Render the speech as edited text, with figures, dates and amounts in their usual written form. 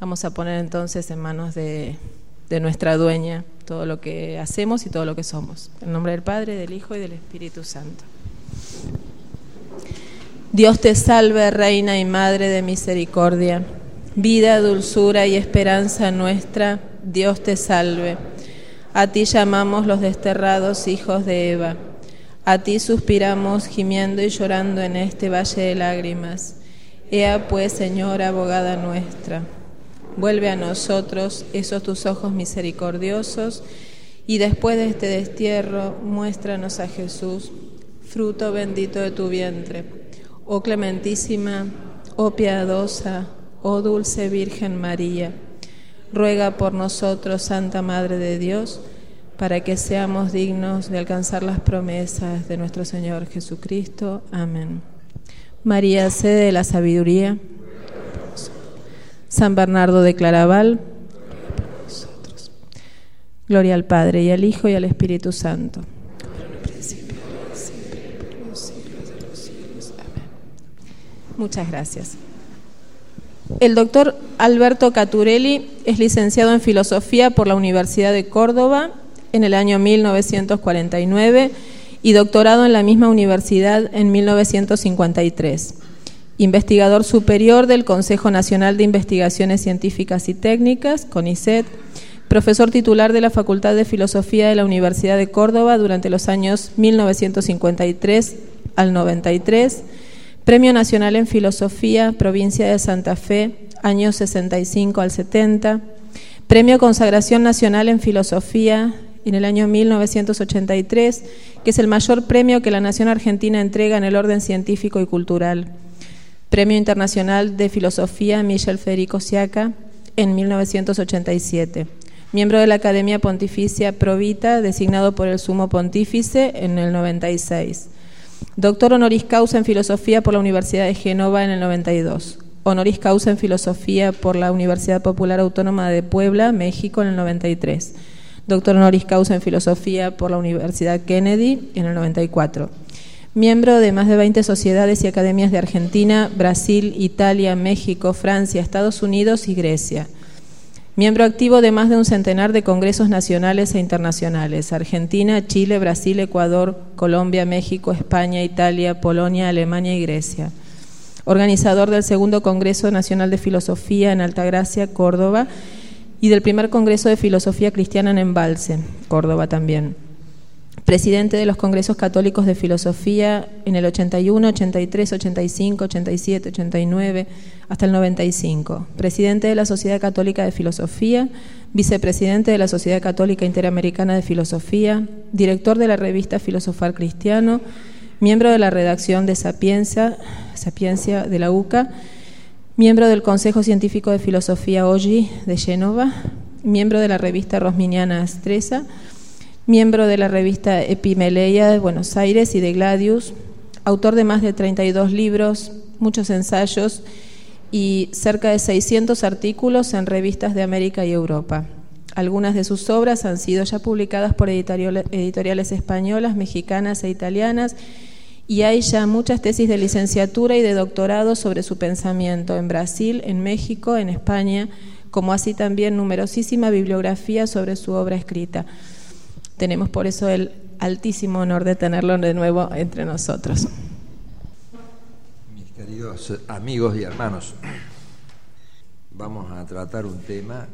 Vamos a poner entonces en manos de nuestra dueña todo lo que hacemos y todo lo que somos. En nombre del Padre, del Hijo y del Espíritu Santo. Dios te salve, Reina y Madre de misericordia, vida, dulzura y esperanza nuestra, Dios te salve. A ti llamamos los desterrados hijos de Eva, a ti suspiramos gimiendo y llorando en este valle de lágrimas. Ea pues, Señora, abogada nuestra, vuelve a nosotros esos tus ojos misericordiosos y después de este destierro muéstranos a Jesús, fruto bendito de tu vientre. Oh clementísima, oh piadosa, oh dulce Virgen María, ruega por nosotros, Santa Madre de Dios, para que seamos dignos de alcanzar las promesas de nuestro Señor Jesucristo. Amén. María, sede de la sabiduría, San Bernardo de Claraval, gloria al Padre, y al Hijo, y al Espíritu Santo. Muchas gracias. El doctor Alberto Caturelli es licenciado en Filosofía por la Universidad de Córdoba en el año 1949 y doctorado en la misma universidad en 1953. Investigador superior del Consejo Nacional de Investigaciones Científicas y Técnicas, CONICET, profesor titular de la Facultad de Filosofía de la Universidad de Córdoba durante los años 1953 al 93, Premio Nacional en Filosofía, Provincia de Santa Fe, años 65 al 70, Premio Consagración Nacional en Filosofía en el año 1983, que es el mayor premio que la Nación Argentina entrega en el orden científico y cultural. Premio Internacional de Filosofía Michel Federico Siaca en 1987. Miembro de la Academia Pontificia Provita, designado por el Sumo Pontífice en el 96. Doctor honoris causa en Filosofía por la Universidad de Génova en el 92. Honoris causa en Filosofía por la Universidad Popular Autónoma de Puebla, México, en el 93. Doctor honoris causa en Filosofía por la Universidad Kennedy en el 94. Miembro de más de 20 sociedades y academias de Argentina, Brasil, Italia, México, Francia, Estados Unidos y Grecia. Miembro activo de más de un centenar de congresos nacionales e internacionales: Argentina, Chile, Brasil, Ecuador, Colombia, México, España, Italia, Polonia, Alemania y Grecia. Organizador del Segundo Congreso Nacional de Filosofía en Altagracia, Córdoba, y del primer Congreso de Filosofía Cristiana en Embalse, Córdoba también. Presidente de los Congresos Católicos de Filosofía en el 81, 83, 85, 87, 89, hasta el 95. Presidente de la Sociedad Católica de Filosofía, vicepresidente de la Sociedad Católica Interamericana de Filosofía, director de la revista Filosofar Cristiano, miembro de la redacción de Sapiencia de la UCA, miembro del Consejo Científico de Filosofía Oggi de Génova, miembro de la revista Rosminiana Stresa, miembro de la revista Epimeleia de Buenos Aires y de Gladius, autor de más de 32 libros, muchos ensayos y cerca de 600 artículos en revistas de América y Europa. Algunas de sus obras han sido ya publicadas por editoriales españolas, mexicanas e italianas, y hay ya muchas tesis de licenciatura y de doctorado sobre su pensamiento en Brasil, en México, en España, como así también numerosísima bibliografía sobre su obra escrita. Tenemos por eso el altísimo honor de tenerlo de nuevo entre nosotros. Mis queridos amigos y hermanos, vamos a tratar un tema